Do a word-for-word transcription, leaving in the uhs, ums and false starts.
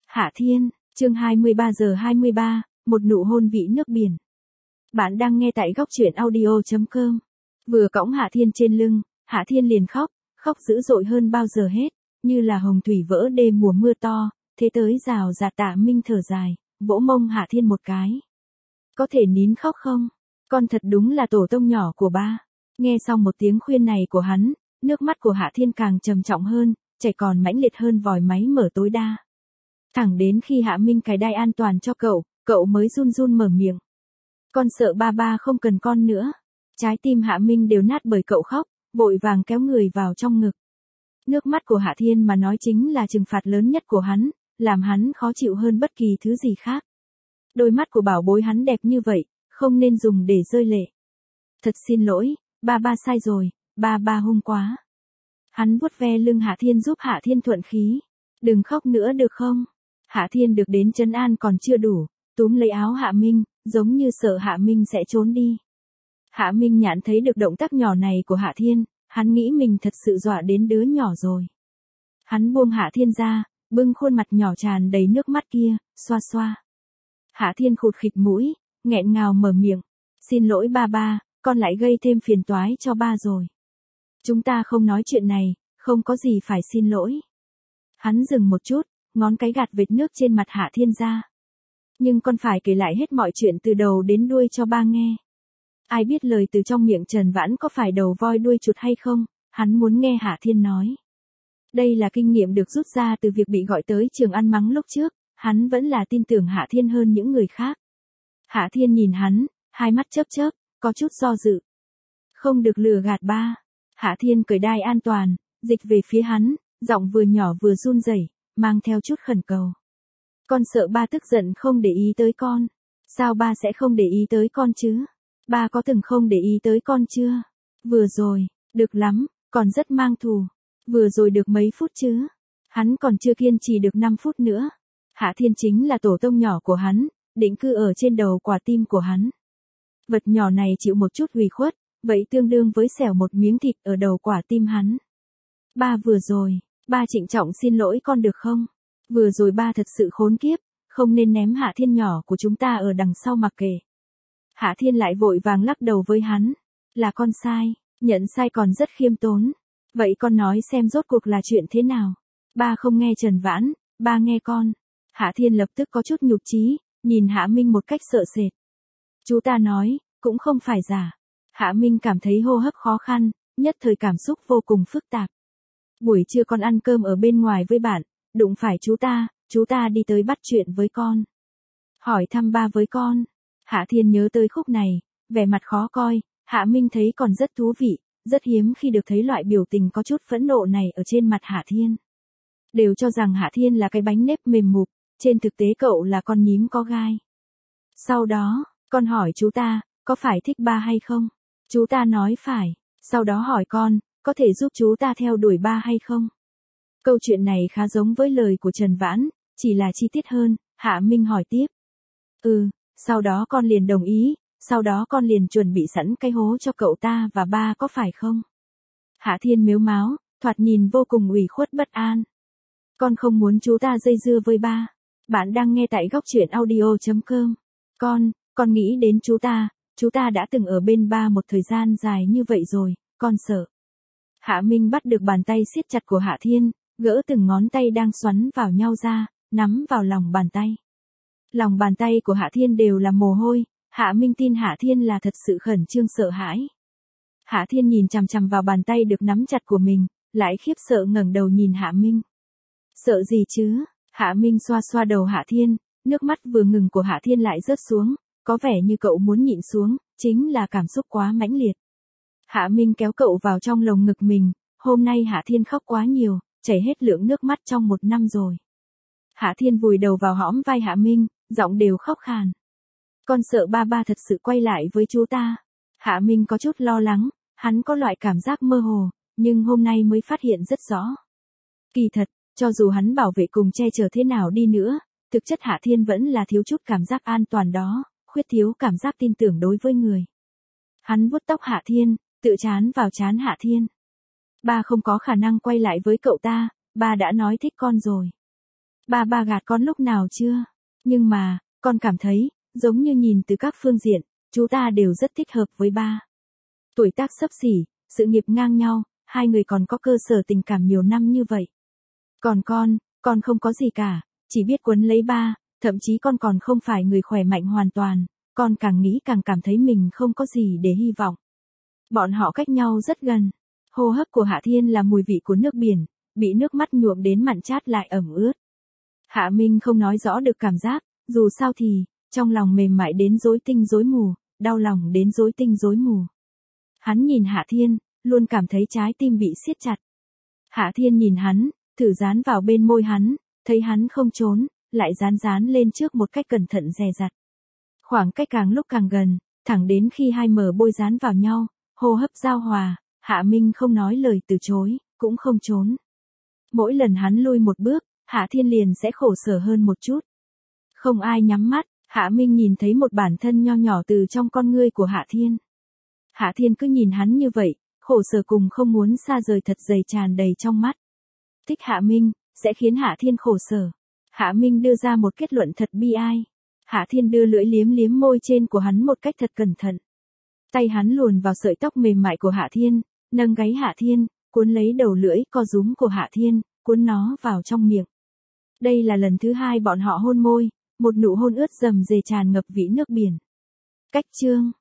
Hạ Thiên, chương hai mươi ba giờ hai mươi ba, một nụ hôn vị nước biển. Bạn đang nghe tại góc truyện audio chấm com. Vừa cõng Hạ Thiên trên lưng, Hạ Thiên liền khóc, khóc dữ dội hơn bao giờ hết, như là hồng thủy vỡ đê mùa mưa to, thế tới rào rạt. Tạ Minh thở dài, vỗ mông Hạ Thiên một cái. Có thể nín khóc không? Con thật đúng là tổ tông nhỏ của ba. Nghe xong một tiếng khuyên này của hắn, nước mắt của Hạ Thiên càng trầm trọng hơn, chảy còn mãnh liệt hơn vòi máy mở tối đa. Thẳng đến khi Hạ Minh cài đai an toàn cho cậu, cậu mới run run mở miệng. Con sợ ba ba không cần con nữa. Trái tim Hạ Minh đều nát bởi cậu khóc, vội vàng kéo người vào trong ngực. Nước mắt của Hạ Thiên mà nói chính là trừng phạt lớn nhất của hắn, làm hắn khó chịu hơn bất kỳ thứ gì khác. Đôi mắt của bảo bối hắn đẹp như vậy, không nên dùng để rơi lệ. Thật xin lỗi, ba ba sai rồi, ba ba hung quá. Hắn vuốt ve lưng Hạ Thiên giúp Hạ Thiên thuận khí. Đừng khóc nữa được không? Hạ Thiên được đến trấn an còn chưa đủ, túm lấy áo Hạ Minh, giống như sợ Hạ Minh sẽ trốn đi. Hạ Minh nhãn thấy được động tác nhỏ này của Hạ Thiên, hắn nghĩ mình thật sự dọa đến đứa nhỏ rồi. Hắn buông Hạ Thiên ra, bưng khuôn mặt nhỏ tràn đầy nước mắt kia, xoa xoa. Hạ Thiên khụt khịt mũi, nghẹn ngào mở miệng. Xin lỗi ba ba, con lại gây thêm phiền toái cho ba rồi. Chúng ta không nói chuyện này, không có gì phải xin lỗi. Hắn dừng một chút, ngón cái gạt vệt nước trên mặt Hạ Thiên ra. Nhưng con phải kể lại hết mọi chuyện từ đầu đến đuôi cho ba nghe. Ai biết lời từ trong miệng Trần Vãn có phải đầu voi đuôi chuột hay không, hắn muốn nghe Hạ Thiên nói. Đây là kinh nghiệm được rút ra từ việc bị gọi tới trường ăn mắng lúc trước, hắn vẫn là tin tưởng Hạ Thiên hơn những người khác. Hạ Thiên nhìn hắn, hai mắt chớp chớp, có chút do dự. Không được lừa gạt ba. Hạ Thiên cởi đai an toàn, dịch về phía hắn, giọng vừa nhỏ vừa run rẩy, mang theo chút khẩn cầu. Con sợ ba tức giận không để ý tới con. Sao ba sẽ không để ý tới con chứ? Ba có từng không để ý tới con chưa? Vừa rồi, được lắm, còn rất mang thù. Vừa rồi được mấy phút chứ? Hắn còn chưa kiên trì được năm phút nữa. Hạ Thiên chính là tổ tông nhỏ của hắn, định cư ở trên đầu quả tim của hắn. Vật nhỏ này chịu một chút ủy khuất, vậy tương đương với xẻo một miếng thịt ở đầu quả tim hắn. Ba vừa rồi, ba trịnh trọng xin lỗi con được không? Vừa rồi ba thật sự khốn kiếp, không nên ném Hạ Thiên nhỏ của chúng ta ở đằng sau mặc kệ. Hạ Thiên lại vội vàng lắc đầu với hắn. Là con sai, nhận sai còn rất khiêm tốn. Vậy con nói xem rốt cuộc là chuyện thế nào? Ba không nghe Trần Vãn, ba nghe con. Hạ Thiên lập tức có chút nhục chí, nhìn Hạ Minh một cách sợ sệt. Chú ta nói, cũng không phải giả. Hạ Minh cảm thấy hô hấp khó khăn, nhất thời cảm xúc vô cùng phức tạp. Buổi trưa con ăn cơm ở bên ngoài với bạn, đụng phải chú ta, chú ta đi tới bắt chuyện với con. Hỏi thăm ba với con. Hạ Thiên nhớ tới khúc này, vẻ mặt khó coi, Hạ Minh thấy còn rất thú vị, rất hiếm khi được thấy loại biểu tình có chút phẫn nộ này ở trên mặt Hạ Thiên. Đều cho rằng Hạ Thiên là cái bánh nếp mềm mụp, trên thực tế cậu là con nhím có gai. Sau đó, con hỏi chú ta, có phải thích ba hay không? Chú ta nói phải, sau đó hỏi con, có thể giúp chú ta theo đuổi ba hay không? Câu chuyện này khá giống với lời của Trần Vãn, chỉ là chi tiết hơn. Hạ Minh hỏi tiếp. Ừ, sau đó con liền đồng ý, sau đó con liền chuẩn bị sẵn cái hố cho cậu ta và ba có phải không? Hạ Thiên mếu máo, thoạt nhìn vô cùng ủy khuất bất an. Con không muốn chú ta dây dưa với ba. Bạn đang nghe tại góc truyện audio chấm com. Con, con nghĩ đến chú ta, chú ta đã từng ở bên ba một thời gian dài như vậy rồi, con sợ. Hạ Minh bắt được bàn tay siết chặt của Hạ Thiên, gỡ từng ngón tay đang xoắn vào nhau ra, nắm vào lòng bàn tay. Lòng bàn tay của Hạ Thiên đều là mồ hôi, Hạ Minh tin Hạ Thiên là thật sự khẩn trương sợ hãi. Hạ Thiên nhìn chằm chằm vào bàn tay được nắm chặt của mình, lại khiếp sợ ngẩng đầu nhìn Hạ Minh. Sợ gì chứ? Hạ Minh xoa xoa đầu Hạ Thiên, nước mắt vừa ngừng của Hạ Thiên lại rớt xuống, có vẻ như cậu muốn nhịn xuống, chính là cảm xúc quá mãnh liệt. Hạ Minh kéo cậu vào trong lồng ngực mình, hôm nay Hạ Thiên khóc quá nhiều, chảy hết lượng nước mắt trong một năm rồi. Hạ Thiên vùi đầu vào hõm vai Hạ Minh, giọng đều khóc khàn. Con sợ ba ba thật sự quay lại với chú ta. Hạ Minh có chút lo lắng, hắn có loại cảm giác mơ hồ, nhưng hôm nay mới phát hiện rất rõ. Kỳ thật, cho dù hắn bảo vệ cùng che chở thế nào đi nữa, thực chất Hạ Thiên vẫn là thiếu chút cảm giác an toàn đó, khuyết thiếu cảm giác tin tưởng đối với người. Hắn vuốt tóc Hạ Thiên, tựa trán vào trán Hạ Thiên. Ba không có khả năng quay lại với cậu ta, ba đã nói thích con rồi. Ba ba gạt con lúc nào chưa? Nhưng mà, con cảm thấy, giống như nhìn từ các phương diện, chú ta đều rất thích hợp với ba. Tuổi tác xấp xỉ, sự nghiệp ngang nhau, hai người còn có cơ sở tình cảm nhiều năm như vậy. Còn con, con không có gì cả, chỉ biết quấn lấy ba, thậm chí con còn không phải người khỏe mạnh hoàn toàn, con càng nghĩ càng cảm thấy mình không có gì để hy vọng. Bọn họ cách nhau rất gần. Hô hấp của Hạ Thiên là mùi vị của nước biển, bị nước mắt nhuộm đến mặn chát lại ẩm ướt. Hạ Minh không nói rõ được cảm giác, dù sao thì, trong lòng mềm mại đến rối tinh rối mù, đau lòng đến rối tinh rối mù. Hắn nhìn Hạ Thiên, luôn cảm thấy trái tim bị siết chặt. Hạ Thiên nhìn hắn, thử dán vào bên môi hắn, thấy hắn không trốn, lại dán dán lên trước một cách cẩn thận dè dặt. Khoảng cách càng lúc càng gần, thẳng đến khi hai mờ môi dán vào nhau, hô hấp giao hòa, Hạ Minh không nói lời từ chối, cũng không trốn. Mỗi lần hắn lui một bước, Hạ Thiên liền sẽ khổ sở hơn một chút. Không ai nhắm mắt, Hạ Minh nhìn thấy một bản thân nho nhỏ từ trong con ngươi của Hạ Thiên. Hạ Thiên cứ nhìn hắn như vậy, khổ sở cùng không muốn xa rời thật dày tràn đầy trong mắt. Thích Hạ Minh, sẽ khiến Hạ Thiên khổ sở. Hạ Minh đưa ra một kết luận thật bi ai. Hạ Thiên đưa lưỡi liếm liếm môi trên của hắn một cách thật cẩn thận. Tay hắn luồn vào sợi tóc mềm mại của Hạ Thiên, nâng gáy Hạ Thiên, cuốn lấy đầu lưỡi co rúm của Hạ Thiên, cuốn nó vào trong miệng. Đây là lần thứ hai bọn họ hôn môi, một nụ hôn ướt dầm dề tràn ngập vĩ nước biển. Cách chương